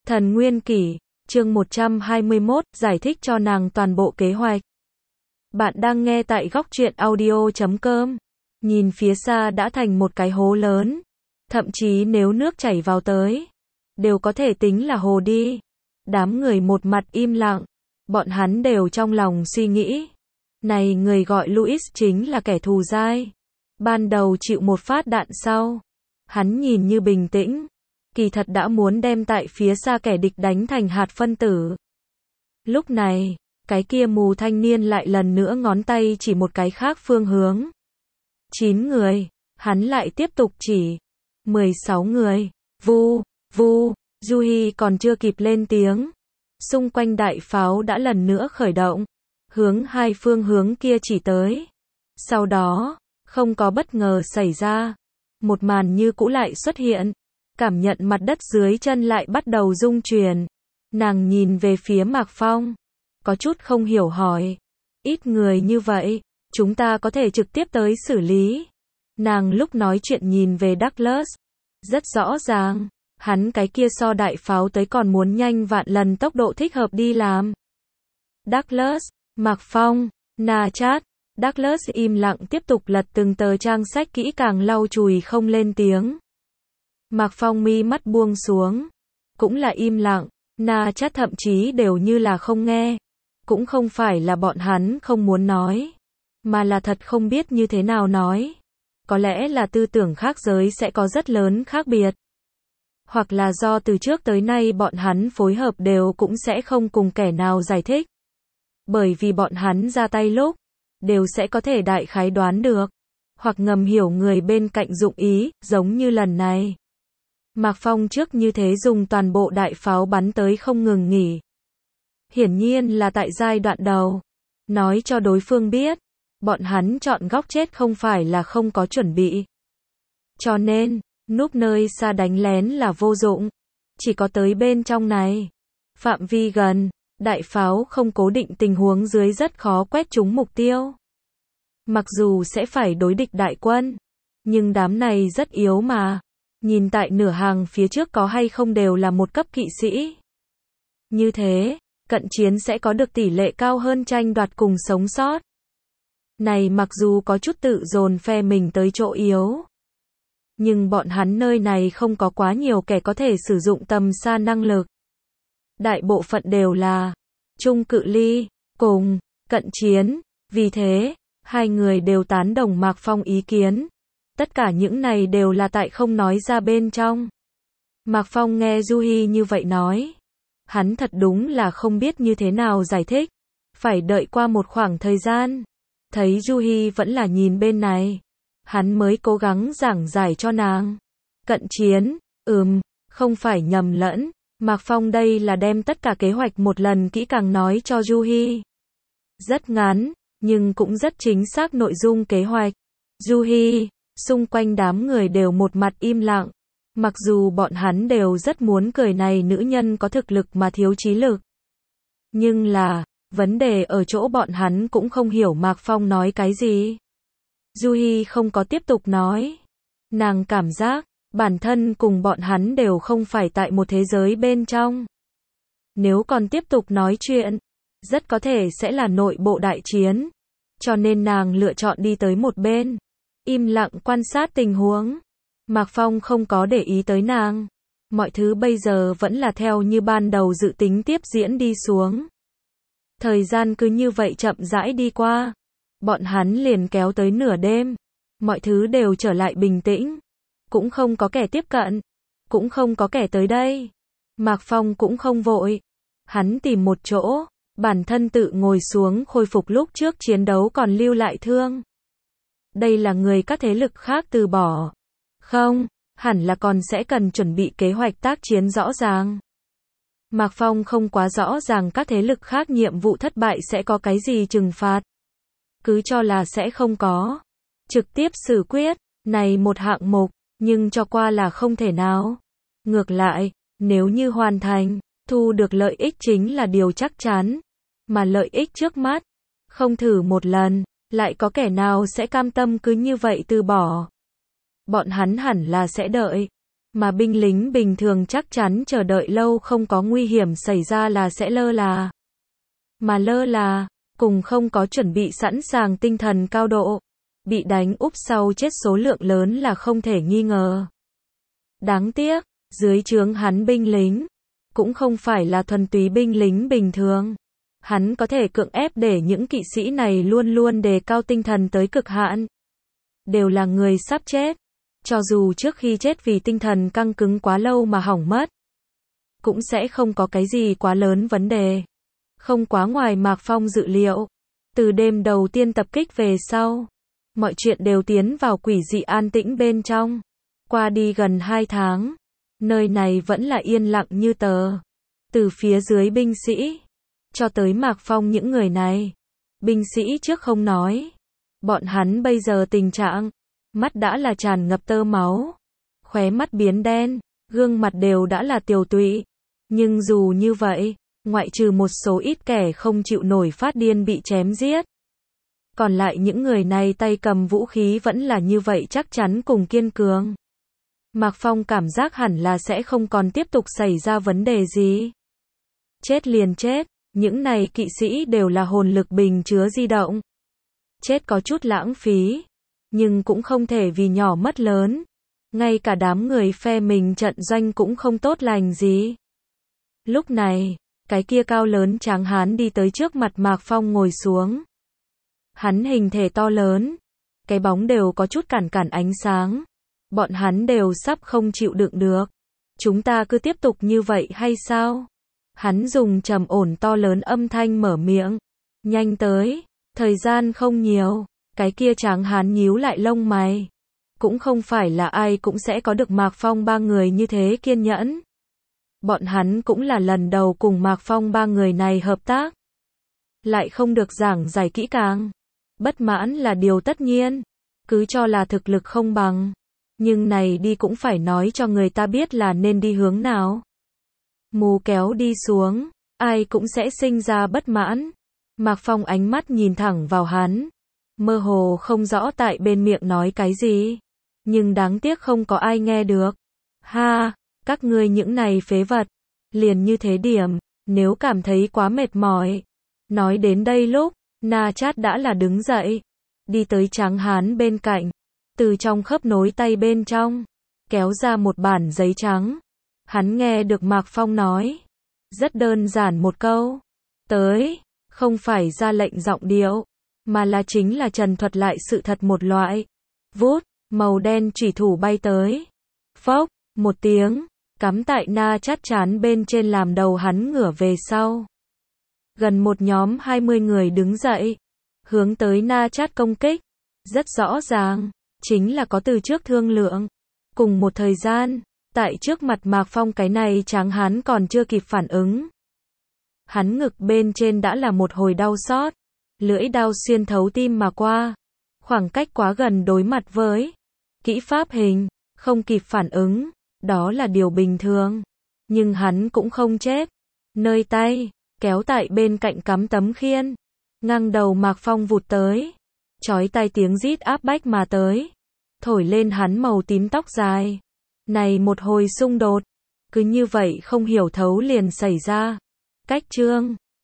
Thần Nguyên Kỷ, chương 121, giải thích cho nàng toàn bộ kế hoạch. Bạn đang nghe tại góc truyện audio.com. Nhìn phía xa đã thành một cái hố lớn. Thậm chí nếu nước chảy vào tới, đều có thể tính là hồ đi. Đám người một mặt im lặng. Bọn hắn đều trong lòng suy nghĩ. Này người gọi Louis chính là kẻ thù dai. Ban đầu chịu một phát đạn sau. Hắn nhìn như bình tĩnh. Kỳ thật đã muốn đem tại phía xa kẻ địch đánh thành hạt phân tử. Lúc này, cái kia mù thanh niên lại lần nữa ngón tay chỉ một cái khác phương hướng. 9 người, hắn lại tiếp tục chỉ. 16 người, vu, Juhi còn chưa kịp lên tiếng. Xung quanh đại pháo đã lần nữa khởi động, hướng hai phương hướng kia chỉ tới. Sau đó, không có bất ngờ xảy ra. Một màn như cũ lại xuất hiện. Cảm nhận mặt đất dưới chân lại bắt đầu rung chuyển. Nàng nhìn về phía Mạc Phong. Có chút không hiểu hỏi. Ít người như vậy, chúng ta có thể trực tiếp tới xử lý. Nàng lúc nói chuyện nhìn về Douglas. Rất rõ ràng, hắn cái kia so đại pháo tới còn muốn nhanh vạn lần tốc độ thích hợp đi làm. Douglas, Mạc Phong, Na Chát. Douglas im lặng tiếp tục lật từng tờ trang sách kỹ càng lau chùi không lên tiếng. Mạc Phong mi mắt buông xuống, cũng là im lặng. Na Chát thậm chí đều như là không nghe. Cũng không phải là bọn hắn không muốn nói, mà là thật không biết như thế nào nói. Có lẽ là tư tưởng khác giới sẽ có rất lớn khác biệt. Hoặc là do từ trước tới nay bọn hắn phối hợp đều cũng sẽ không cùng kẻ nào giải thích. Bởi vì bọn hắn ra tay lúc, đều sẽ có thể đại khái đoán được. Hoặc ngầm hiểu người bên cạnh dụng ý, giống như lần này. Mạc Phong trước như thế dùng toàn bộ đại pháo bắn tới không ngừng nghỉ. Hiển nhiên là tại giai đoạn đầu. Nói cho đối phương biết, bọn hắn chọn góc chết không phải là không có chuẩn bị. Cho nên, núp nơi xa đánh lén là vô dụng. Chỉ có tới bên trong này. Phạm vi gần, đại pháo không cố định tình huống dưới rất khó quét trúng mục tiêu. Mặc dù sẽ phải đối địch đại quân, nhưng đám này rất yếu mà. Nhìn tại nửa hàng phía trước có hay không đều là một cấp kỵ sĩ. Như thế, cận chiến sẽ có được tỷ lệ cao hơn tranh đoạt cùng sống sót. Này mặc dù có chút tự dồn phe mình tới chỗ yếu. Nhưng bọn hắn nơi này không có quá nhiều kẻ có thể sử dụng tầm xa năng lực. Đại bộ phận đều là trung cự ly, cùng cận chiến. Vì thế, hai người đều tán đồng Mạc Phong ý kiến. Tất cả những này đều là tại không nói ra bên trong. Mạc Phong nghe Juhi như vậy nói. Hắn thật đúng là không biết như thế nào giải thích. Phải đợi qua một khoảng thời gian. Thấy Juhi vẫn là nhìn bên này. Hắn mới cố gắng giảng giải cho nàng. Cận chiến, không phải nhầm lẫn. Mạc Phong đây là đem tất cả kế hoạch một lần kỹ càng nói cho Juhi. Rất ngắn, nhưng cũng rất chính xác nội dung kế hoạch. Juhi, xung quanh đám người đều một mặt im lặng. Mặc dù bọn hắn đều rất muốn cười này nữ nhân có thực lực mà thiếu trí lực. Nhưng là, vấn đề ở chỗ bọn hắn cũng không hiểu Mạc Phong nói cái gì. Juhi không có tiếp tục nói. Nàng cảm giác, bản thân cùng bọn hắn đều không phải tại một thế giới bên trong. Nếu còn tiếp tục nói chuyện, rất có thể sẽ là nội bộ đại chiến. Cho nên nàng lựa chọn đi tới một bên. Im lặng quan sát tình huống. Mạc Phong không có để ý tới nàng. Mọi thứ bây giờ vẫn là theo như ban đầu dự tính tiếp diễn đi xuống. Thời gian cứ như vậy chậm rãi đi qua. Bọn hắn liền kéo tới nửa đêm. Mọi thứ đều trở lại bình tĩnh. Cũng không có kẻ tiếp cận. Cũng không có kẻ tới đây. Mạc Phong cũng không vội. Hắn tìm một chỗ. Bản thân tự ngồi xuống khôi phục lúc trước chiến đấu còn lưu lại thương. Đây là người các thế lực khác từ bỏ. Không, hẳn là còn sẽ cần chuẩn bị kế hoạch tác chiến rõ ràng. Mạc Phong không quá rõ ràng các thế lực khác nhiệm vụ thất bại sẽ có cái gì trừng phạt. Cứ cho là sẽ không có. Trực tiếp xử quyết, này một hạng mục, nhưng cho qua là không thể nào. Ngược lại, nếu như hoàn thành, thu được lợi ích chính là điều chắc chắn. Mà lợi ích trước mắt, không thử một lần, lại có kẻ nào sẽ cam tâm cứ như vậy từ bỏ. Bọn hắn hẳn là sẽ đợi. Mà binh lính bình thường chắc chắn chờ đợi lâu không có nguy hiểm xảy ra là sẽ lơ là. Mà lơ là, cùng không có chuẩn bị sẵn sàng tinh thần cao độ, bị đánh úp sau chết số lượng lớn là không thể nghi ngờ. Đáng tiếc, dưới trướng hắn binh lính, cũng không phải là thuần túy binh lính bình thường. Hắn có thể cưỡng ép để những kỵ sĩ này luôn luôn đề cao tinh thần tới cực hạn. Đều là người sắp chết. Cho dù trước khi chết vì tinh thần căng cứng quá lâu mà hỏng mất, cũng sẽ không có cái gì quá lớn vấn đề. Không quá ngoài Mạc Phong dự liệu. Từ đêm đầu tiên tập kích về sau, mọi chuyện đều tiến vào quỷ dị an tĩnh bên trong. Qua đi gần 2 tháng, nơi này vẫn là yên lặng như tờ. Từ phía dưới binh sĩ, cho tới Mạc Phong những người này. Binh sĩ trước không nói. Bọn hắn bây giờ tình trạng, mắt đã là tràn ngập tơ máu. Khóe mắt biến đen, gương mặt đều đã là tiều tụy. Nhưng dù như vậy, ngoại trừ một số ít kẻ không chịu nổi phát điên bị chém giết, còn lại những người này tay cầm vũ khí vẫn là như vậy chắc chắn cùng kiên cường. Mạc Phong cảm giác hẳn là sẽ không còn tiếp tục xảy ra vấn đề gì. Chết liền chết, những này kỵ sĩ đều là hồn lực bình chứa di động. Chết có chút lãng phí, nhưng cũng không thể vì nhỏ mất lớn. Ngay cả đám người phe mình trận doanh cũng không tốt lành gì. Lúc này, cái kia cao lớn tráng hán đi tới trước mặt Mạc Phong ngồi xuống. Hắn hình thể to lớn, cái bóng đều có chút cản ánh sáng. Bọn hắn đều sắp không chịu đựng được. Chúng ta cứ tiếp tục như vậy hay sao? Hắn dùng trầm ổn to lớn âm thanh mở miệng. Nhanh tới, thời gian không nhiều. Cái kia tráng hán nhíu lại lông mày. Cũng không phải là ai cũng sẽ có được Mạc Phong ba người như thế kiên nhẫn. Bọn hắn cũng là lần đầu cùng Mạc Phong ba người này hợp tác. Lại không được giảng giải kỹ càng. Bất mãn là điều tất nhiên. Cứ cho là thực lực không bằng. Nhưng này đi cũng phải nói cho người ta biết là nên đi hướng nào. Mù kéo đi xuống, ai cũng sẽ sinh ra bất mãn. Mạc Phong ánh mắt nhìn thẳng vào hắn. Mơ hồ không rõ tại bên miệng nói cái gì. Nhưng đáng tiếc không có ai nghe được. Ha, các ngươi những này phế vật. Liền như thế điểm, nếu cảm thấy quá mệt mỏi. Nói đến đây lúc, Na Chát đã là đứng dậy. Đi tới tráng hán bên cạnh. Từ trong khớp nối tay bên trong, kéo ra một bản giấy trắng. Hắn nghe được Mạc Phong nói. Rất đơn giản một câu. Tới, không phải ra lệnh giọng điệu, mà là chính là trần thuật lại sự thật một loại. Vút, màu đen chủy thủ bay tới. Phốc, một tiếng, cắm tại Na Chát trán bên trên làm đầu hắn ngửa về sau. Gần một nhóm 20 người đứng dậy, hướng tới Na Chát công kích. Rất rõ ràng, chính là có từ trước thương lượng. Cùng một thời gian, tại trước mặt Mạc Phong cái này tráng hán còn chưa kịp phản ứng. Hắn ngực bên trên đã là một hồi đau xót. Lưỡi đao xuyên thấu tim mà qua. Khoảng cách quá gần đối mặt với kỹ pháp hình, không kịp phản ứng. Đó là điều bình thường. Nhưng hắn cũng không chết. Nơi tay, kéo tại bên cạnh cắm tấm khiên. Ngang đầu Mạc Phong vụt tới. Chói tai tiếng rít áp bách mà tới. Thổi lên hắn màu tím tóc dài. Này một hồi xung đột. Cứ như vậy không hiểu thấu liền xảy ra. Cách chương